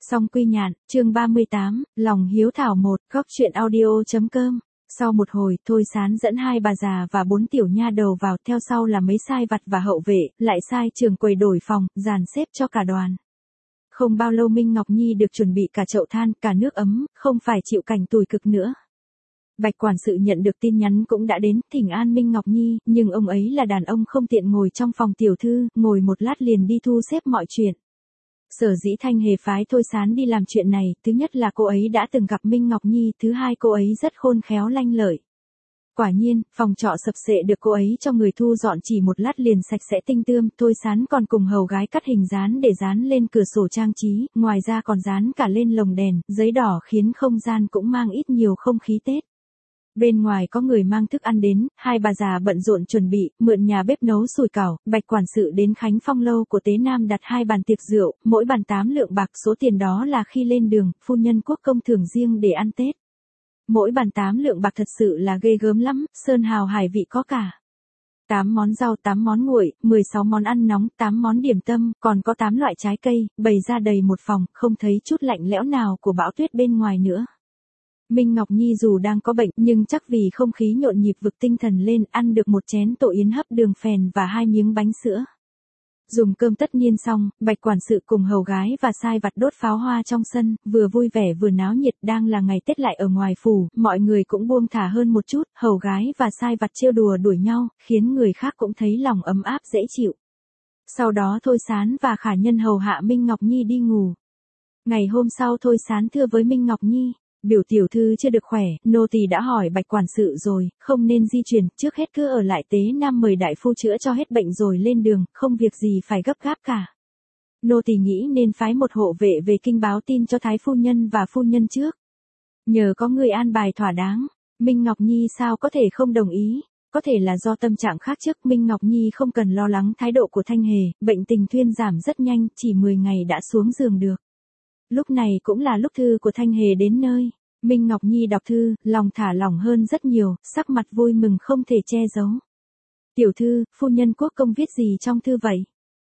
Song Quy Nhạn, chương 38, lòng hiếu thảo 1, góc truyện audio.com. Sau một hồi, Thôi Sán dẫn hai bà già và 4 tiểu nha đầu vào, theo sau là mấy sai vặt và hậu vệ, lại sai trường quầy đổi phòng, dàn xếp cho cả đoàn. Không bao lâu Minh Ngọc Nhi được chuẩn bị cả chậu than, cả nước ấm, không phải chịu cảnh tủi cực nữa. Bạch quản sự nhận được tin nhắn cũng đã đến, thỉnh an Minh Ngọc Nhi, nhưng ông ấy là đàn ông không tiện ngồi trong phòng tiểu thư, ngồi một lát liền đi thu xếp mọi chuyện. Sở dĩ Thanh Hề phái Thôi Sán đi làm chuyện này, thứ nhất là cô ấy đã từng gặp Minh Ngọc Nhi, thứ hai cô ấy rất khôn khéo lanh lợi. Quả nhiên, phòng trọ sập sệ được cô ấy cho người thu dọn chỉ một lát liền sạch sẽ tinh tươm, Thôi Sán còn cùng hầu gái cắt hình dán để dán lên cửa sổ trang trí, ngoài ra còn dán cả lên lồng đèn, giấy đỏ khiến không gian cũng mang ít nhiều không khí Tết. Bên ngoài có người mang thức ăn đến, hai bà già bận rộn chuẩn bị, mượn nhà bếp nấu sủi cảo, Bạch quản sự đến Khánh Phong lâu của Tế Nam đặt 2 bàn tiệc rượu, mỗi bàn 8 lượng bạc, số tiền đó là khi lên đường, phu nhân quốc công thưởng riêng để ăn Tết. Mỗi bàn 8 lượng bạc thật sự là ghê gớm lắm, sơn hào hải vị có cả. 8 món rau, 8 món nguội, 16 món ăn nóng, 8 món điểm tâm, còn có 8 loại trái cây, bày ra đầy một phòng, không thấy chút lạnh lẽo nào của bão tuyết bên ngoài nữa. Minh Ngọc Nhi dù đang có bệnh nhưng chắc vì không khí nhộn nhịp vực tinh thần lên, ăn được một chén tổ yến hấp đường phèn và 2 miếng bánh sữa. Dùng cơm tất niên xong, Bạch quản sự cùng hầu gái và sai vặt đốt pháo hoa trong sân, vừa vui vẻ vừa náo nhiệt, đang là ngày Tết lại ở ngoài phủ, mọi người cũng buông thả hơn một chút, hầu gái và sai vặt trêu đùa đuổi nhau, khiến người khác cũng thấy lòng ấm áp dễ chịu. Sau đó Thôi Sán và Khả Nhân hầu hạ Minh Ngọc Nhi đi ngủ. Ngày hôm sau Thôi Sán thưa với Minh Ngọc Nhi. Biểu tiểu thư chưa được khỏe, nô tỳ đã hỏi Bạch quản sự rồi, không nên di chuyển, trước hết cứ ở lại Tế Nam mời đại phu chữa cho hết bệnh rồi lên đường, không việc gì phải gấp gáp cả. Nô tỳ nghĩ nên phái một hộ vệ về kinh báo tin cho thái phu nhân và phu nhân trước. Nhờ có người an bài thỏa đáng, Minh Ngọc Nhi sao có thể không đồng ý, có thể là do tâm trạng khác trước, Minh Ngọc Nhi không cần lo lắng thái độ của Thanh Hề, bệnh tình thuyên giảm rất nhanh, chỉ 10 ngày đã xuống giường được. Lúc này cũng là lúc thư của Thanh Hề đến nơi. Minh Ngọc Nhi đọc thư, lòng thả lỏng hơn rất nhiều, sắc mặt vui mừng không thể che giấu. Tiểu thư, phu nhân quốc công viết gì trong thư vậy?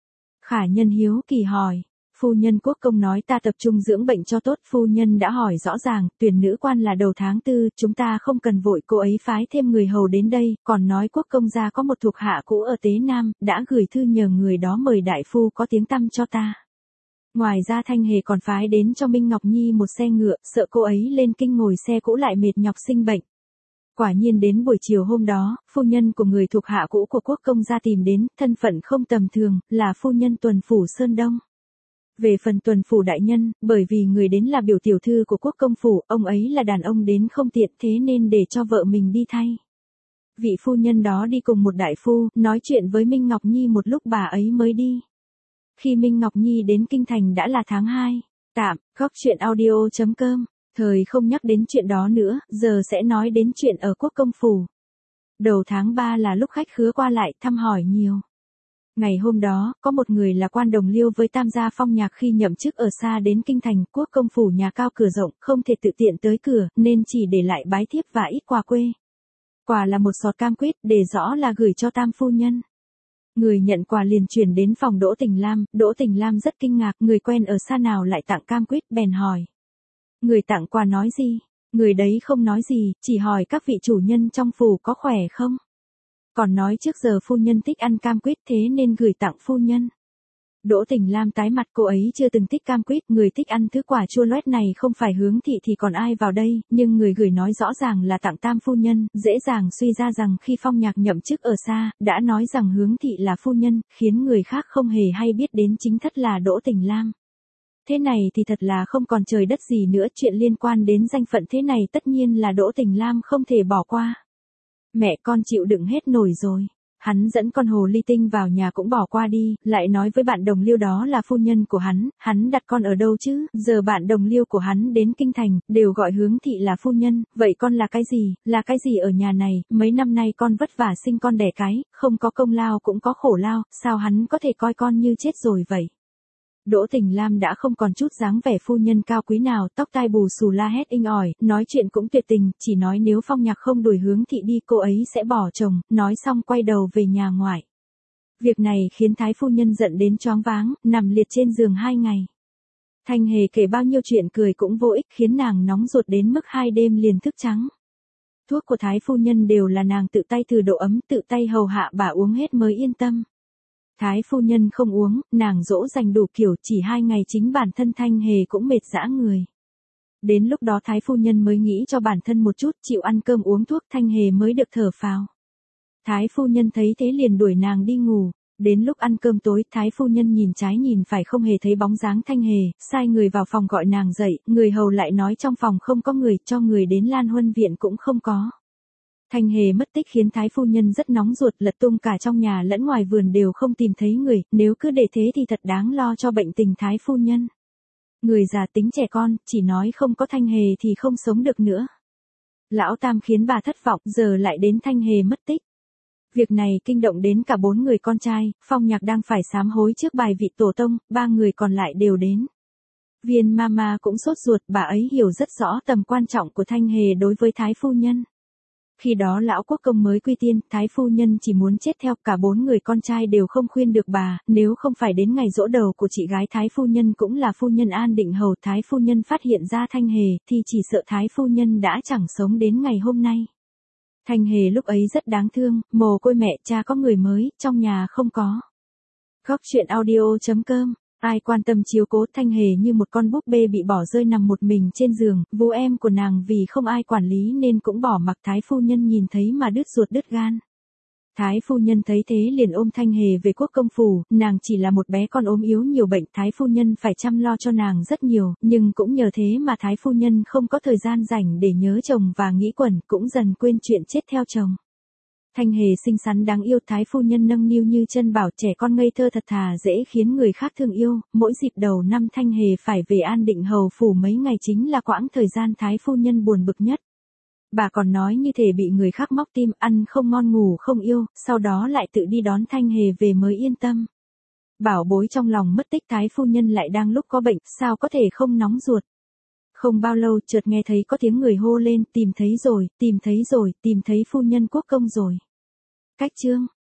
Khả Nhân hiếu kỳ hỏi. Phu nhân quốc công nói ta tập trung dưỡng bệnh cho tốt, phu nhân đã hỏi rõ ràng, tuyển nữ quan là đầu tháng 4, chúng ta không cần vội, cô ấy phái thêm người hầu đến đây, còn nói quốc công gia có một thuộc hạ cũ ở Tế Nam, đã gửi thư nhờ người đó mời đại phu có tiếng tăm cho ta. Ngoài ra Thanh Hề còn phái đến cho Minh Ngọc Nhi một xe ngựa, sợ cô ấy lên kinh ngồi xe cũ lại mệt nhọc sinh bệnh. Quả nhiên đến buổi chiều hôm đó, phu nhân của người thuộc hạ cũ của quốc công gia tìm đến, thân phận không tầm thường, là phu nhân Tuần Phủ Sơn Đông. Về phần Tuần Phủ đại nhân, bởi vì người đến là biểu tiểu thư của quốc công phủ, ông ấy là đàn ông đến không tiện, thế nên để cho vợ mình đi thay. Vị phu nhân đó đi cùng một đại phu, nói chuyện với Minh Ngọc Nhi một lúc bà ấy mới đi. Khi Minh Ngọc Nhi đến kinh thành đã là tháng 2. Tạm, góc truyện audio.com. Thời không nhắc đến chuyện đó nữa, giờ sẽ nói đến chuyện ở quốc công phủ. Đầu tháng 3 là lúc khách khứa qua lại thăm hỏi nhiều. Ngày hôm đó, có một người là quan đồng liêu với Tam gia Phong Nhạc khi nhậm chức ở xa đến kinh thành, quốc công phủ nhà cao cửa rộng, không thể tự tiện tới cửa, nên chỉ để lại bái thiếp và ít quà quê. Quà là một sọt cam quýt, để rõ là gửi cho Tam phu nhân. Người nhận quà liền chuyển đến phòng Đỗ Tình Lam rất kinh ngạc, người quen ở xa nào lại tặng cam quýt, bèn hỏi. Người tặng quà nói gì? Người đấy không nói gì, chỉ hỏi các vị chủ nhân trong phủ có khỏe không? Còn nói trước giờ phu nhân thích ăn cam quýt thế nên gửi tặng phu nhân. Đỗ Tình Lam tái mặt, cô ấy chưa từng thích cam quýt, người thích ăn thứ quả chua loét này không phải Hướng thị thì còn ai vào đây, nhưng người gửi nói rõ ràng là tặng Tam phu nhân, dễ dàng suy ra rằng khi Phong Nhạc nhậm chức ở xa, đã nói rằng Hướng thị là phu nhân, khiến người khác không hề hay biết đến chính thất là Đỗ Tình Lam. Thế này thì thật là không còn trời đất gì nữa, chuyện liên quan đến danh phận thế này tất nhiên là Đỗ Tình Lam không thể bỏ qua. Mẹ con chịu đựng hết nổi rồi. Hắn dẫn con hồ ly tinh vào nhà cũng bỏ qua đi, lại nói với bạn đồng liêu đó là phu nhân của hắn đặt con ở đâu chứ, giờ bạn đồng liêu của hắn đến kinh thành, đều gọi Hướng thị là phu nhân, vậy con là cái gì ở nhà này, mấy năm nay con vất vả sinh con đẻ cái, không có công lao cũng có khổ lao, sao hắn có thể coi con như chết rồi vậy. Đỗ Tình Lam đã không còn chút dáng vẻ phu nhân cao quý nào, tóc tai bù xù la hét inh ỏi, nói chuyện cũng tuyệt tình, chỉ nói nếu Phong Nhạc không đuổi Hướng thị đi cô ấy sẽ bỏ chồng, nói xong quay đầu về nhà ngoại. Việc này khiến thái phu nhân giận đến choáng váng, nằm liệt trên giường 2 ngày. Thanh Hề kể bao nhiêu chuyện cười cũng vô ích, khiến nàng nóng ruột đến mức 2 đêm liền thức trắng. Thuốc của Thái phu nhân đều là nàng tự tay thử độ ấm, tự tay hầu hạ bà uống hết mới yên tâm. Thái phu nhân không uống, nàng dỗ dành đủ kiểu, chỉ 2 ngày chính bản thân Thanh Hề cũng mệt dã người. Đến lúc đó Thái phu nhân mới nghĩ cho bản thân một chút, chịu ăn cơm uống thuốc, Thanh Hề mới được thở phào. Thái phu nhân thấy thế liền đuổi nàng đi ngủ. Đến lúc ăn cơm tối, Thái phu nhân nhìn trái nhìn phải không hề thấy bóng dáng Thanh Hề, sai người vào phòng gọi nàng dậy, người hầu lại nói trong phòng không có người, cho người đến Lan Huân viện cũng không có. Thanh Hề mất tích khiến Thái phu nhân rất nóng ruột, lật tung cả trong nhà lẫn ngoài vườn đều không tìm thấy người, nếu cứ để thế thì thật đáng lo cho bệnh tình Thái phu nhân. Người già tính trẻ con, chỉ nói không có Thanh Hề thì không sống được nữa. Lão Tam khiến bà thất vọng, giờ lại đến Thanh Hề mất tích. Việc này kinh động đến cả 4 người con trai, Phong Nhạc đang phải sám hối trước bài vị tổ tông, 3 người còn lại đều đến. Viên Mama cũng sốt ruột, bà ấy hiểu rất rõ tầm quan trọng của Thanh Hề đối với Thái phu nhân. Khi đó lão quốc công mới quy tiên, Thái phu nhân chỉ muốn chết theo, cả 4 người con trai đều không khuyên được bà, nếu không phải đến ngày giỗ đầu của chị gái Thái phu nhân cũng là phu nhân An Định Hầu, Thái phu nhân phát hiện ra Thanh Hề, thì chỉ sợ Thái phu nhân đã chẳng sống đến ngày hôm nay. Thanh Hề lúc ấy rất đáng thương, mồ côi mẹ, cha có người mới, trong nhà không có. Góc truyện audio.com. Ai quan tâm chiếu cố, Thanh Hề như một con búp bê bị bỏ rơi nằm một mình trên giường, vú em của nàng vì không ai quản lý nên cũng bỏ mặc, Thái phu nhân nhìn thấy mà đứt ruột đứt gan. Thái phu nhân thấy thế liền ôm Thanh Hề về quốc công phủ, nàng chỉ là một bé con ốm yếu nhiều bệnh, Thái phu nhân phải chăm lo cho nàng rất nhiều, nhưng cũng nhờ thế mà Thái phu nhân không có thời gian rảnh để nhớ chồng và nghĩ quẩn, cũng dần quên chuyện chết theo chồng. Thanh Hề xinh xắn đáng yêu, Thái phu nhân nâng niu như chân bảo, trẻ con ngây thơ thật thà dễ khiến người khác thương yêu, mỗi dịp đầu năm Thanh Hề phải về An Định Hầu phủ mấy ngày chính là quãng thời gian Thái phu nhân buồn bực nhất. Bà còn nói như thể bị người khác móc tim, ăn không ngon ngủ không yêu, sau đó lại tự đi đón Thanh Hề về mới yên tâm. Bảo bối trong lòng mất tích, Thái phu nhân lại đang lúc có bệnh, sao có thể không nóng ruột. Không bao lâu chợt nghe thấy có tiếng người hô lên, tìm thấy rồi, tìm thấy rồi, tìm thấy phu nhân quốc công rồi. Cách chương